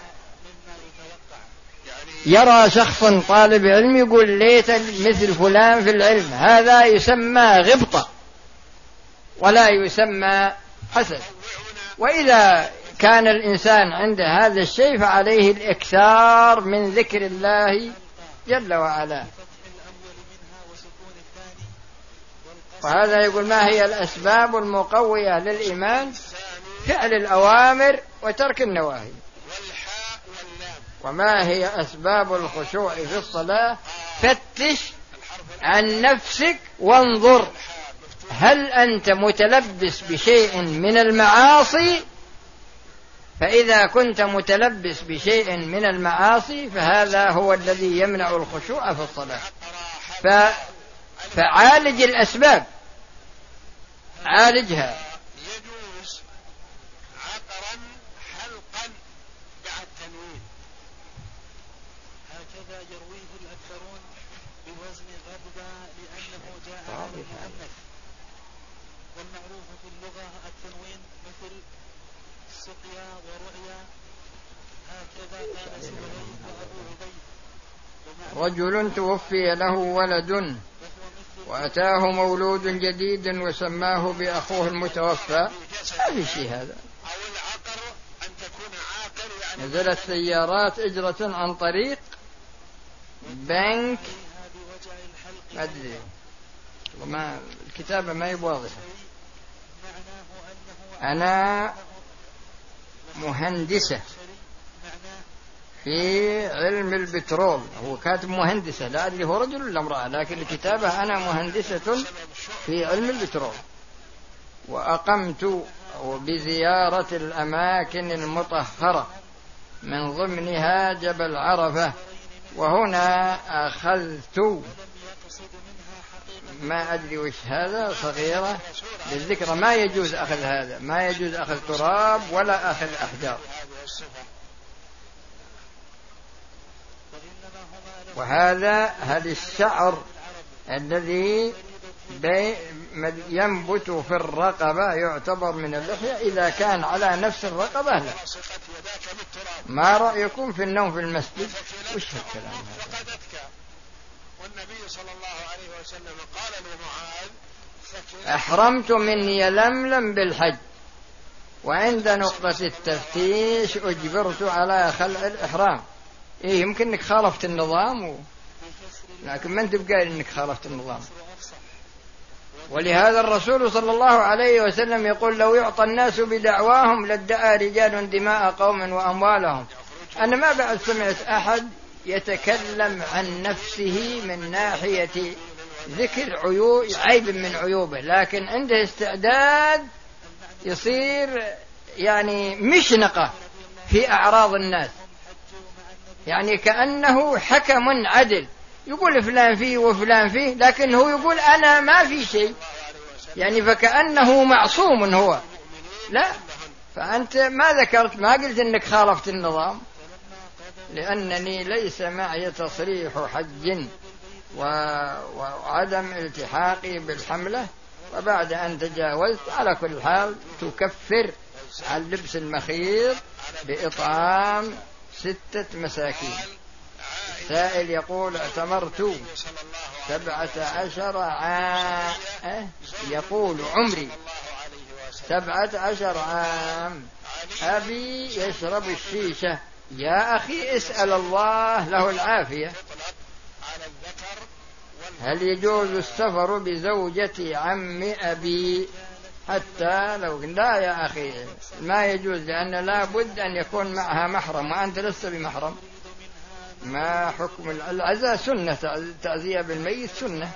Speaker 2: يرى شخص طالب علم يقول ليت مثل فلان في العلم. هذا يسمى غبطة ولا يسمى حسد. وإذا كان الإنسان عند هذا الشيء فعليه الإكثار من ذكر الله جل وعلا. وهذا يقول ما هي الأسباب المقوية للإيمان؟ فعل الأوامر وترك النواهي. وما هي أسباب الخشوع في الصلاة؟ فتش عن نفسك وانظر هل أنت متلبس بشيء من المعاصي؟ فإذا كنت متلبس بشيء من المعاصي فهذا هو الذي يمنع الخشوع في الصلاة. ف... فعالج الأسباب، عالجها.
Speaker 3: يجوز عقرا حلقا بعد تنوين، هكذا يرويه الأكثرون بوزن غضبة لأنه جاء على المؤنث، والمعروف في اللغة التنوين مثل سقيا ورؤيا. هكذا قال سهيل وأبو عبيد.
Speaker 2: رجل توفي له ولد وأتاه مولود جديد وسماه بأخوه المتوفى. ما في شيء هذا. نزلت سيارات إجرة عن طريق بنك ما أدري، وما الكتابة ما هي واضحة. أنا مهندسة في علم البترول. هو كاتب مهندسة، لا أدري هو رجل ولا امرأة، لكن الكتابة أنا مهندسة في علم البترول. وأقمت بزيارة الأماكن المطهرة من ضمنها جبل عرفة، وهنا أخذت ما أدري وش هذا صغيرة للذكرى. ما يجوز أخذ هذا، ما يجوز أخذ تراب ولا أخذ أحجار. وهذا هل الشعر الذي ينبت في الرقبة يعتبر من اللحية؟ إذا كان على نفس الرقبة لا. ما رأيكم في النوم في المسجد؟ وش الكلام هذا؟
Speaker 3: والنبي صلى الله عليه وسلم قال لمعاذ
Speaker 2: أحرمت من يلملم بالحج وعند نقطة التفتيش أجبرت على خلع الإحرام. إيه يمكن أنك خالفت النظام و... لكن ما أنت بقال أنك خالفت النظام. ولهذا الرسول صلى الله عليه وسلم يقول لو يعطى الناس بدعواهم لادعى رجال دماء قوم وأموالهم. أنا ما بعد سمعت أحد يتكلم عن نفسه من ناحية ذكر عيوب عيب من عيوبه، لكن عنده استعداد يصير يعني مشنقة في أعراض الناس، يعني كأنه حكم عدل يقول فلان فيه وفلان فيه، لكن هو يقول أنا ما في شيء، يعني فكأنه معصوم هو. لا، فأنت ما ذكرت ما قلت أنك خالفت النظام، لأنني ليس معي تصريح حج وعدم التحاقي بالحملة. وبعد أن تجاوزت على كل حال تكفر عن لبس المخيط بإطعام ستة مساكين. سائل يقول اعتمرت سبعة عشر عام، يقول عمري سبعة عشر عام، أبي يشرب الشيشة. يا أخي اسأل الله له العافية. هل يجوز السفر بزوجة عم أبي حتى لو؟ لا يا أخي ما يجوز، لأن لا بد أن يكون معها محرم وأنت لست بمحرم. ما حكم العزاء؟ سنة، تعزية بالميت سنة.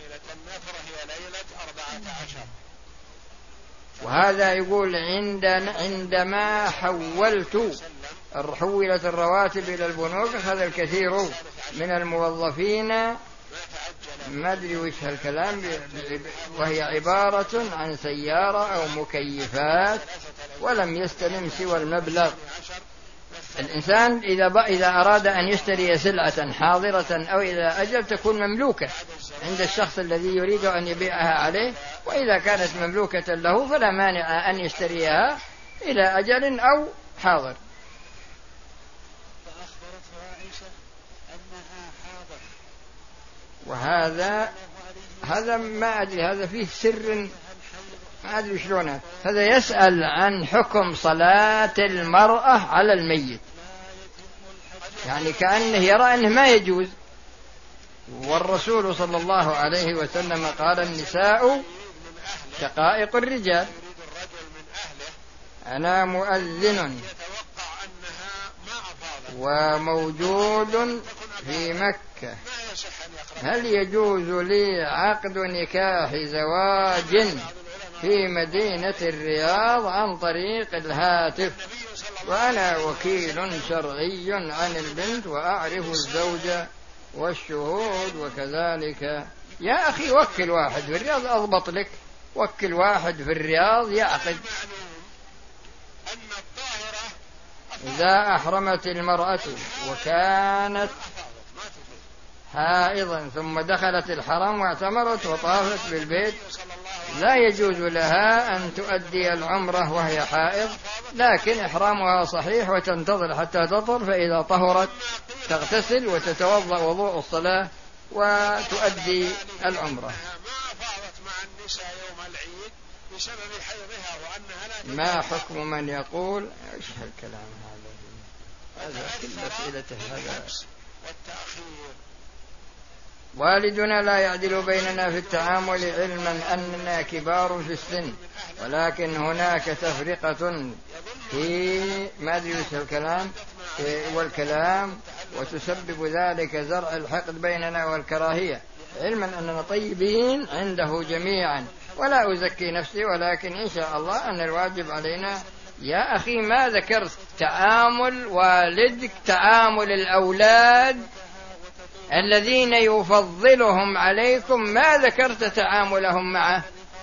Speaker 2: وهذا يقول عند عندما حولت حولت الرواتب إلى البنوك أخذ الكثير من الموظفين، ما أدري وش هالكلام، وهي عبارة عن سيارة أو مكيفات ولم يستلم سوى المبلغ. الإنسان إذا إذا أراد أن يشتري سلعة حاضرة أو إلى أجل تكون مملوكة عند الشخص الذي يريد أن يبيعها عليه، وإذا كانت مملوكة له فلا مانع أن يشتريها إلى أجل أو حاضر. وهذا هذا ما أدري، هذا فيه سر ما أدري شلونه. هذا يسأل عن حكم صلاة المرأة على الميت، يعني كأنه يرى أنه ما يجوز. والرسول صلى الله عليه وسلم قال النساء شقائق الرجال. أنا مؤذن وموجود في مكة، هل يجوز لي عقد نكاح زواج في مدينة الرياض عن طريق الهاتف؟ وأنا وكيل شرعي عن البنت وأعرف الزوجة والشهود وكذلك. يا أخي وكل واحد في الرياض أضبط لك، وكل واحد في الرياض يعقد. إذا أحرمت المرأة وكانت حائضا ثم دخلت الحرم واعتمرت وطافت بالبيت لا يجوز لها أن تؤدي العمرة وهي حائض، لكن إحرامها صحيح وتنتظر حتى تطهر، فإذا طهرت تغتسل وتتوضأ وضوء الصلاة وتؤدي العمرة. ما حكم من يقول ايش هالكلام هذا؟ هذا كل أسئلته هذا. والدنا لا يعدل بيننا في التعامل، علما أننا كبار في السن، ولكن هناك تفرقة في ما أدري وش الكلام والكلام، وتسبب ذلك زرع الحقد بيننا والكراهية، علما أننا طيبين عنده جميعا، ولا أزكي نفسي، ولكن إن شاء الله أن الواجب علينا. يا أخي ما ذكرت تعامل والدك، تعامل الأولاد الذين يفضلهم عليكم ما ذكرت تعاملهم معه.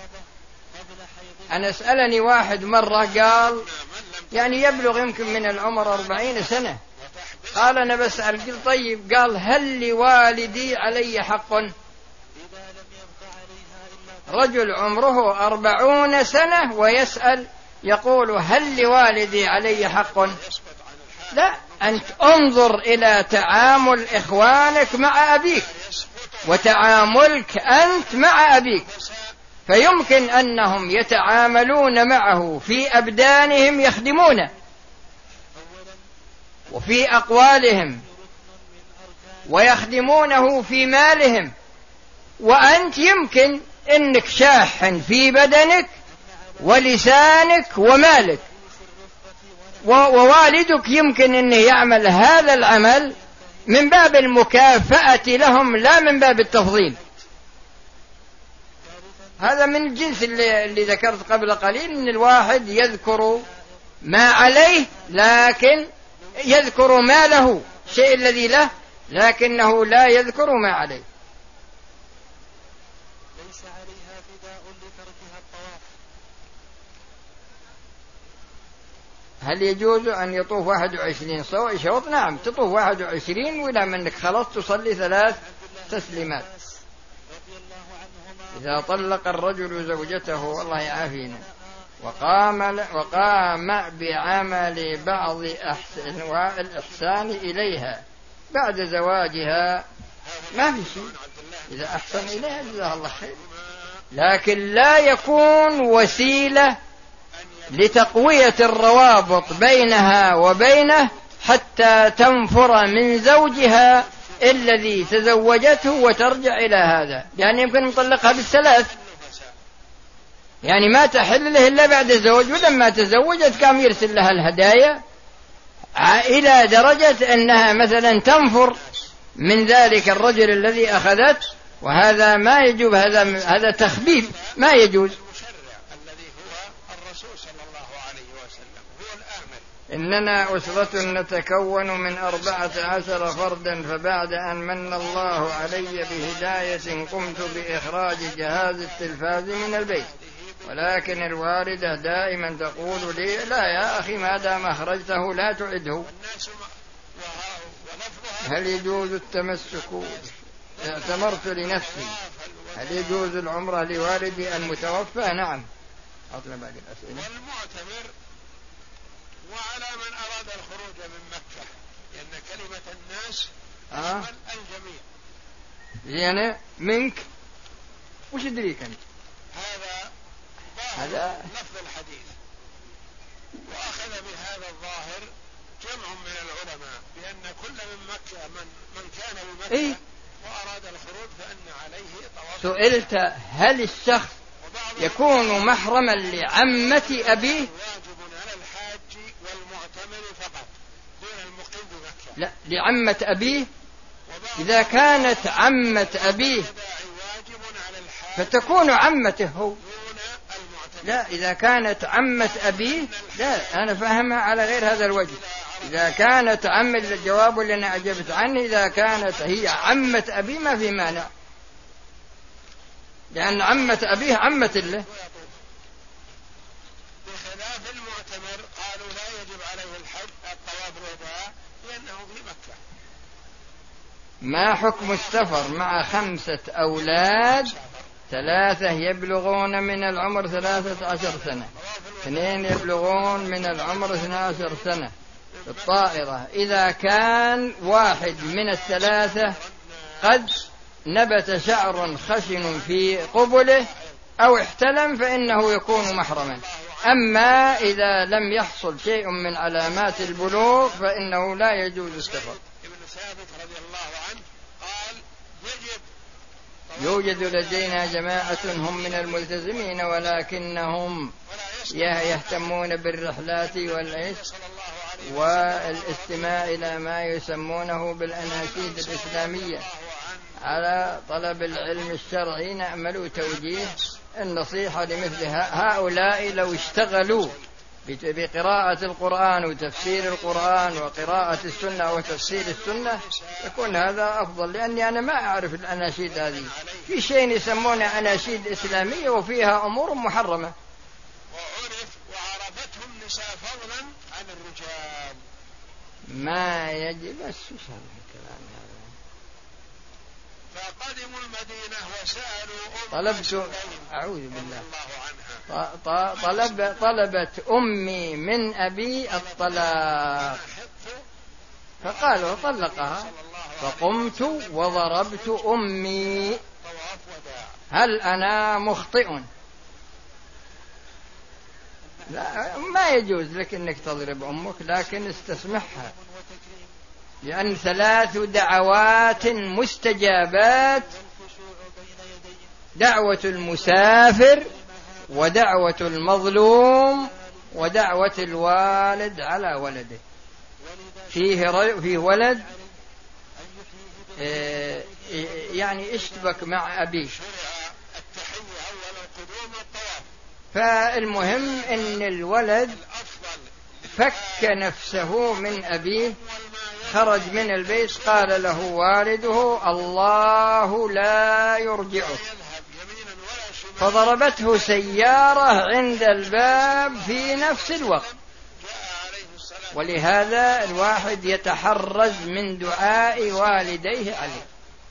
Speaker 2: أنا سألني واحد مرة قال يعني يبلغ يمكن من العمر أربعين سنة، قال أنا بسأل، قل طيب، قال هل لوالدي علي حق؟ رجل عمره أربعون سنة ويسأل يقول هل لوالدي علي حق؟ لا، أنت انظر إلى تعامل إخوانك مع أبيك وتعاملك أنت مع أبيك. فيمكن أنهم يتعاملون معه في أبدانهم يخدمونه، وفي أقوالهم، ويخدمونه في مالهم، وأنت يمكن أنك شاحن في بدنك ولسانك ومالك، ووالدك يمكن أنه يعمل هذا العمل من باب المكافأة لهم لا من باب التفضيل. هذا من الجنس اللي, اللي ذكرت قبل قليل، أن الواحد يذكر ما عليه لكن يذكر ما له، الشيء الذي له لكنه لا يذكر ما عليه.
Speaker 3: ليس عليها فداء لتركها الطواف.
Speaker 2: هل يجوز أن يطوف واحد وعشرين شوط؟ نعم، تطوف واحد وعشرين ولا منك خلاص تصلي ثلاث تسليمات. إذا طلق الرجل زوجته، والله يعافينا، وقام وقام بعمل بعض أنواع الإحسان إليها بعد زواجها ما في شيء، إذا أحسن إليها جزاها الله خير، لكن لا يكون وسيلة لتقوية الروابط بينها وبينه حتى تنفر من زوجها الذي تزوجته وترجع إلى هذا، يعني يمكن مطلقها بالثلاث، يعني ما تحل له إلا بعد الزواج، ولما تزوجت كان يرسل لها الهدايا إلى درجة أنها مثلا تنفر من ذلك الرجل الذي أخذت، وهذا ما يجوز، هذا هذا تخبيث ما يجوز. إننا أسرة نتكون من أربعة عشر فردا، فبعد أن من الله علي بهداية قمت بإخراج جهاز التلفاز من البيت، ولكن الوالدة دائما تقول لي لا يا أخي ما دام أخرجته لا تعده. هل يجوز التمسك؟ اعتمرت لنفسي، هل يجوز العمرة لوالدي المتوفى؟ نعم. أطلب باقي الأسئلة.
Speaker 3: وعلى من أراد الخروج من مكة، لأن كلمة الناس
Speaker 2: آه.
Speaker 3: تشمل الجميع.
Speaker 2: يعني منك وش يدريك أنت؟
Speaker 3: هذا
Speaker 2: هذا
Speaker 3: لفظ الحديث، وأخذ بهذا الظاهر جمع من العلماء بأن كل من مكة من, من كان بمكة إيه؟ وأراد الخروج فإن عليه طواف.
Speaker 2: سئلت هل الشخص يكون محرما لعمة أبيه؟
Speaker 3: فقط دون المقيم بمكة.
Speaker 2: لا، لعمة أبيه. إذا كانت عمة أبيه فتكون عمته هو. لا، إذا كانت عمة أبيه لا، أنا فاهمها على غير هذا الوجه. إذا كانت عمة، الجواب اللي أنا أجبت عنه، إذا كانت هي عمة أبيه ما في مانع، لأن عمة أبيه عمة له.
Speaker 3: بخلاف المعتمر قالوا لا يجب عليه الحج الطواف الوداع لأنه في مكة.
Speaker 2: ما حكم السفر مع خمسة أولاد، ثلاثة يبلغون من العمر ثلاثة عشر سنة، اثنين يبلغون من العمر اثنى عشر سنة بالطائرة، إذا كان واحد من الثلاثة قد نبت شعر خشن في قبله أو احتلم فإنه يكون محرما. أما إذا لم يحصل شيء من علامات البلوغ فإنه لا يجوز السفر.
Speaker 3: ابن ثابت رضي الله عنه قال يجب.
Speaker 2: يوجد لدينا جماعة هم من الملتزمين ولكنهم يهتمون بالرحلات والعيش والاستماع إلى ما يسمونه بالأناشيد الإسلامية على طلب العلم الشرعي. نأمل توجيه النصيحة لمثل هؤلاء، لو اشتغلوا بقراءة القرآن وتفسير القرآن وقراءة السنة وتفسير السنة يكون هذا أفضل، لأني أنا ما أعرف الأناشيد هذه، في شيء يسمونها أناشيد إسلامية وفيها أمور محرمة.
Speaker 3: وعرف وعرفتهم نساء فضلا عن الرجال.
Speaker 2: ما يجب بس الكلام هذا.
Speaker 3: فقدموا المدينة وسألوا
Speaker 2: طلبت أعوذ بالله طلب طلبت أمي من أبي الطلاق فقال وطلقها، فقمت وضربت أمي. هل أنا مخطئ؟ لا، ما يجوز لك أنك تضرب أمك، لكن استسمحها، لأن ثلاث دعوات مستجابات: دعوة المسافر، ودعوة المظلوم، ودعوة الوالد على ولده. فيه فيه ولد يعني اشتبك مع أبيه، فالمهم أن الولد فك نفسه من أبيه، خرج من البيت، قال له والده: الله لا يرجعك، فضربته سيارة عند الباب في نفس الوقت. ولهذا الواحد يتحرز من دعاء والديه عليه،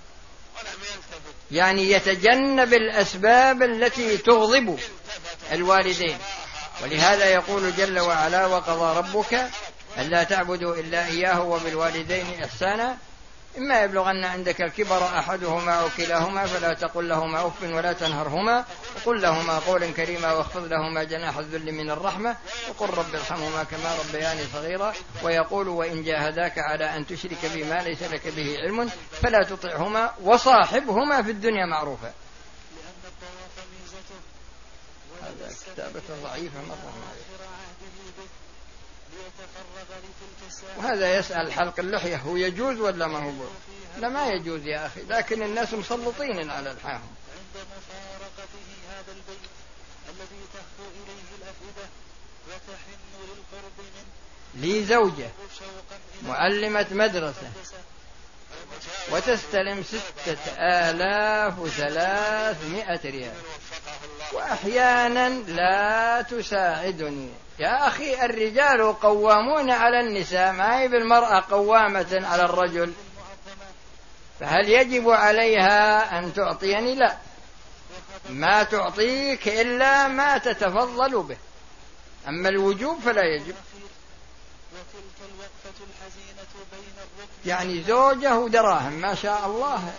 Speaker 2: يعني يتجنب الأسباب التي تغضب الوالدين. ولهذا يقول جل وعلا: وقضى ربك ألا تعبدوا إلا إياه وبالوالدين إحسانا إما يبلغن عندك الكبر أحدهما أو كلاهما فلا تقل لهما أف ولا تنهرهما وقل لهما قولا كريما واخفض لهما جناح الذل من الرحمة وقل رب ارحمهما كما ربياني صغيرا. ويقول: وإن جاهداك على أن تشرك بما ليس لك به علم فلا تطعهما وصاحبهما في الدنيا معروفا. هذا كتابة ضعيفة مرة. وهذا يسأل: حلق اللحية هو يجوز ولا ما هو؟ لا، ما يجوز يا أخي، لكن الناس مسلطين على الحاهم. لي زوجة معلمة مدرسة وتستلم ستة آلاف وثلاثمائة ريال، وأحيانا لا تساعدني. يا أخي، الرجال قوامون على النساء، ما هي بالمرأة قوامة على الرجل، فهل يجب عليها أن تعطيني؟ لا، ما تعطيك إلا ما تتفضل به، أما الوجوب فلا يجب. يعني زوجه ودراهم ما شاء الله.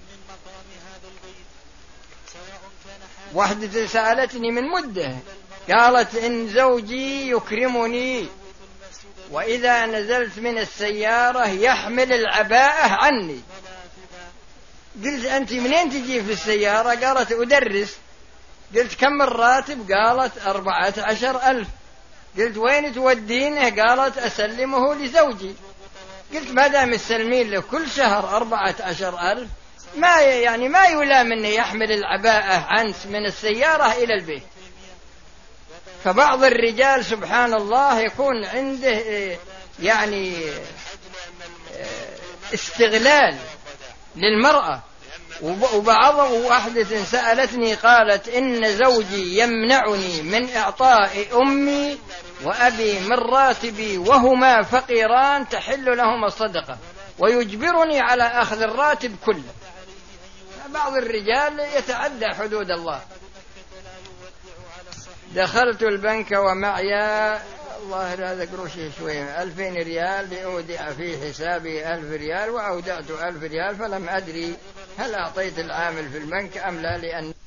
Speaker 2: واحدة سألتني من مدة، قالت: إن زوجي يكرمني وإذا نزلت من السيارة يحمل العباءة عني. قلت: أنت منين تجي في السيارة؟ قالت: أدرس. قلت: كم الراتب؟ قالت: أربعة عشر ألف. قلت: وين تودينه؟ قالت: أسلمه لزوجي. قلت: ما دام السلمين له كل شهر أربعة عشر ألف، ما يعني ما يلام أنه يحمل العباءة عنك من السيارة إلى البيت. فبعض الرجال سبحان الله يكون عنده يعني استغلال للمرأة. وبعض واحدة سألتني قالت: إن زوجي يمنعني من إعطاء أمي وأبي من راتبي وهما فقيران تحل لهما الصدقة ويجبرني على أخذ الراتب كله. بعض الرجال يتعدى حدود الله. دخلت البنك ومعي الله هذا قروشي شوية ألفين ريال لأودع في حسابي ألف ريال، وأودعت ألف ريال، فلم أدري هل أعطيت العامل في البنك أم لا، لأن